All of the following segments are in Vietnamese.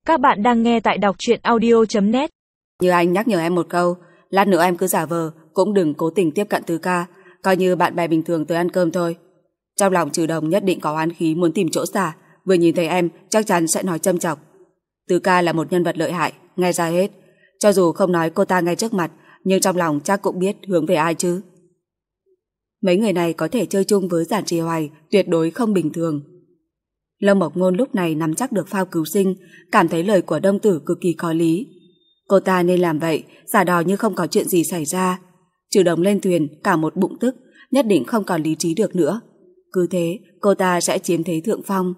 Các bạn đang nghe tại đọc truyện audio.net. Như anh nhắc nhở em một câu, lát nữa em cứ giả vờ, cũng đừng cố tình tiếp cận Tứ ca, coi như bạn bè bình thường tới ăn cơm thôi. Trong lòng Trừ Đồng nhất định có oán khí muốn tìm chỗ xả, vừa nhìn thấy em chắc chắn sẽ nói châm chọc. Tứ ca là một nhân vật lợi hại, nghe ra hết. Cho dù không nói cô ta ngay trước mặt, nhưng trong lòng chắc cũng biết hướng về ai chứ. Mấy người này có thể chơi chung với Giản Trì Hoài tuyệt đối không bình thường. Lâm Mộc Ngôn lúc này nắm chắc được phao cứu sinh, cảm thấy lời của Đông Tử cực kỳ có lý. Cô ta nên làm vậy, giả đò như không có chuyện gì xảy ra. Trừ Đồng lên thuyền, cả một bụng tức, nhất định không còn lý trí được nữa. Cứ thế, cô ta sẽ chiếm thế thượng phong.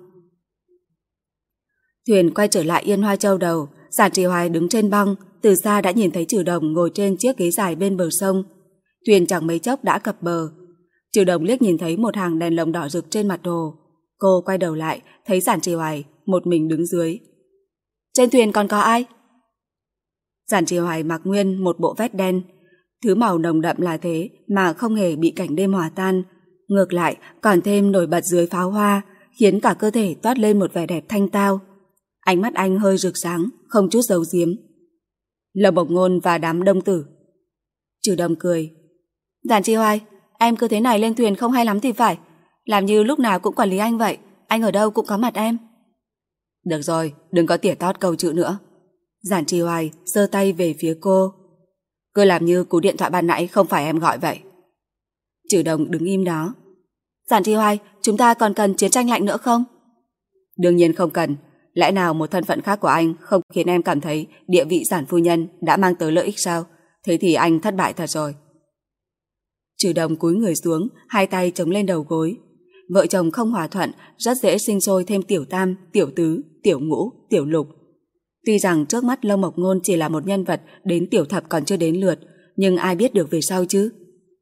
Thuyền quay trở lại Yên Hoa Châu đầu, Giản Trì Hoài đứng trên băng, từ xa đã nhìn thấy Trừ Đồng ngồi trên chiếc ghế dài bên bờ sông. Thuyền chẳng mấy chốc đã cập bờ. Trừ Đồng liếc nhìn thấy một hàng đèn lồng đỏ rực trên mặt hồ. Cô quay đầu lại, thấy Giản Trì Hoài một mình đứng dưới. Trên thuyền còn có ai? Giản Trì Hoài mặc nguyên một bộ vest đen. Thứ màu nồng đậm là thế mà không hề bị cảnh đêm hòa tan. Ngược lại còn thêm nổi bật dưới pháo hoa, khiến cả cơ thể toát lên một vẻ đẹp thanh tao. Ánh mắt anh hơi rực sáng, không chút giấu giếm. Lâm Mộc Ngôn và đám Đông Tử. Trừ Đồng cười. Giản Trì Hoài, em cứ thế này lên thuyền không hay lắm thì phải. Làm như lúc nào cũng quản lý anh vậy, anh ở đâu cũng có mặt em. Được rồi, đừng có tỉa tót câu chữ nữa. Giản Trì Hoài giơ tay về phía cô. Cứ làm như cú điện thoại ban nãy không phải em gọi vậy. Trừ Đồng đứng im đó. Giản Trì Hoài, chúng ta còn cần chiến tranh lạnh nữa không? Đương nhiên không cần. Lẽ nào một thân phận khác của anh không khiến em cảm thấy địa vị Giản phu nhân đã mang tới lợi ích sao? Thế thì anh thất bại thật rồi. Trừ Đồng cúi người xuống, hai tay chống lên đầu gối. Vợ chồng không hòa thuận, rất dễ sinh sôi thêm tiểu tam, tiểu tứ, tiểu ngũ, tiểu lục. Tuy rằng trước mắt Lâm Mộc Ngôn chỉ là một nhân vật đến tiểu thập còn chưa đến lượt, nhưng ai biết được về sau chứ?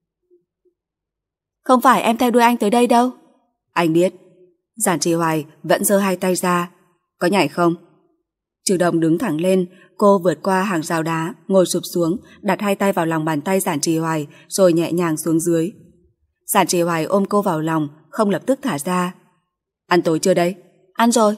Không phải em theo đuôi anh tới đây đâu. Anh biết. Giản Trì Hoài vẫn giơ hai tay ra. Có nhảy không? Trừ Đồng đứng thẳng lên, cô vượt qua hàng rào đá, ngồi sụp xuống, đặt hai tay vào lòng bàn tay Giản Trì Hoài, rồi nhẹ nhàng xuống dưới. Giản Trì Hoài ôm cô vào lòng, không lập tức thả ra. Ăn tối chưa đây? Ăn rồi.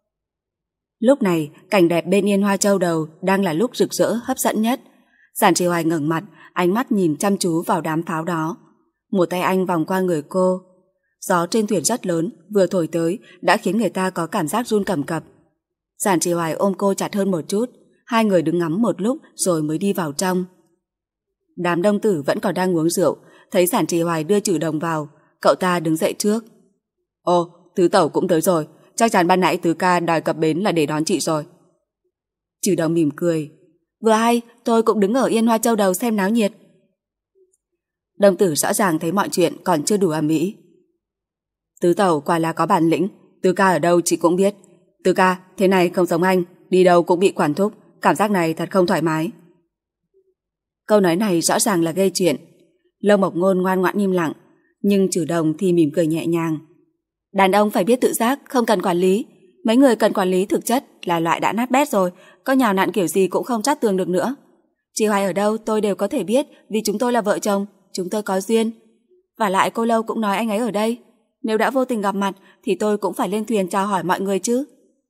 Lúc này, cảnh đẹp bên Yên Hoa Châu đầu đang là lúc rực rỡ hấp dẫn nhất. Giản Trì Hoài ngẩng mặt, ánh mắt nhìn chăm chú vào đám pháo đó. Một tay anh vòng qua người cô. Gió trên thuyền rất lớn, vừa thổi tới đã khiến người ta có cảm giác run cầm cập. Giản Trì Hoài ôm cô chặt hơn một chút, hai người đứng ngắm một lúc rồi mới đi vào trong. Đám Đông Tử vẫn còn đang uống rượu, thấy Giản Trì Hoài đưa Trừ Đồng vào, cậu ta đứng dậy trước. Ồ, Tứ Tẩu cũng tới rồi, chắc chắn ban nãy Tứ ca đòi cập bến là để đón chị rồi. Trừ Đồng mỉm cười. Vừa hay, tôi cũng đứng ở Yên Hoa Châu đầu xem náo nhiệt. Đông Tử rõ ràng thấy mọi chuyện còn chưa đủ ầm ĩ. Tứ Tẩu quả là có bản lĩnh, Tứ ca ở đâu chị cũng biết. Tứ ca, thế này không giống anh, đi đâu cũng bị quản thúc, cảm giác này thật không thoải mái. Câu nói này rõ ràng là gây chuyện. Lâm Mộc Ngôn ngoan ngoãn im lặng, nhưng Trừ Đồng thì mỉm cười nhẹ nhàng. Đàn ông phải biết tự giác, không cần quản lý. Mấy người cần quản lý thực chất là loại đã nát bét rồi, có nhào nặn kiểu gì cũng không trát tường được nữa. Chị Hoài ở đâu tôi đều có thể biết, vì chúng tôi là vợ chồng, chúng tôi có duyên. Và lại cô Lâu cũng nói anh ấy ở đây. Nếu đã vô tình gặp mặt thì tôi cũng phải lên thuyền chào hỏi mọi người chứ.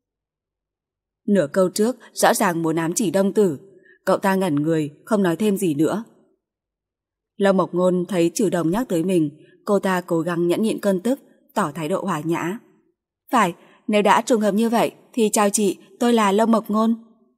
Nửa câu trước rõ ràng muốn ám chỉ Đông Tử. Cậu ta ngẩn người, không nói thêm gì nữa. Lâm Mộc Ngôn thấy Trừ Đồng nhắc tới mình, cô ta cố gắng nhẫn nhịn cơn tức, tỏ thái độ hòa nhã. Phải, nếu đã trùng hợp như vậy thì chào chị, tôi là Lâm Mộc Ngôn.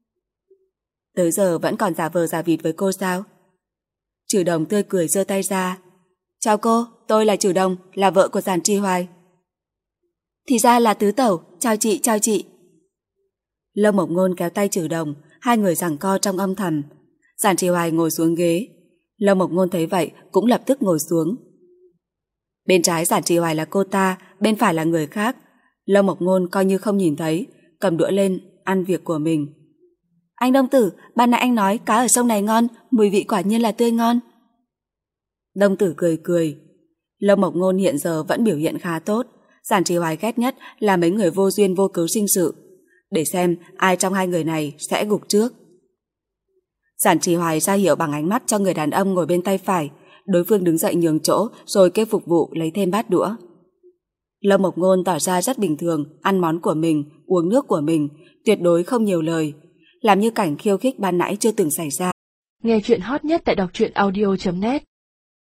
Tới giờ vẫn còn giả vờ giả vịt với cô sao? Trừ Đồng tươi cười giơ tay ra. Chào cô, tôi là Trừ Đồng, là vợ của Giản Trì Hoài. Thì ra là Tứ Tẩu, chào chị, chào chị. Lâm Mộc Ngôn kéo tay Trừ Đồng, hai người giằng co trong âm thầm. Giản Trì Hoài ngồi xuống ghế. Lâm Mộc Ngôn thấy vậy cũng lập tức ngồi xuống. Bên trái Giản Trì Hoài là cô ta, bên phải là người khác. Lâm Mộc Ngôn coi như không nhìn thấy, cầm đũa lên ăn việc của mình. Anh Đông Tử, ban nãy anh nói cá ở sông này ngon, mùi vị quả nhiên là tươi ngon. Đông Tử cười cười. Lâm Mộc Ngôn hiện giờ vẫn biểu hiện khá tốt. Giản Trì Hoài ghét nhất là mấy người vô duyên vô cớ sinh sự. Để xem ai trong hai người này sẽ gục trước. Giản Trì Hoài ra hiệu bằng ánh mắt cho người đàn ông ngồi bên tay phải. Đối phương đứng dậy nhường chỗ rồi kêu phục vụ lấy thêm bát đũa. Lâm Mộc Ngôn tỏ ra rất bình thường, ăn món của mình, uống nước của mình, tuyệt đối không nhiều lời, làm như cảnh khiêu khích ban nãy chưa từng xảy ra. Nghe chuyện hot nhất tại đọc truyện audio.net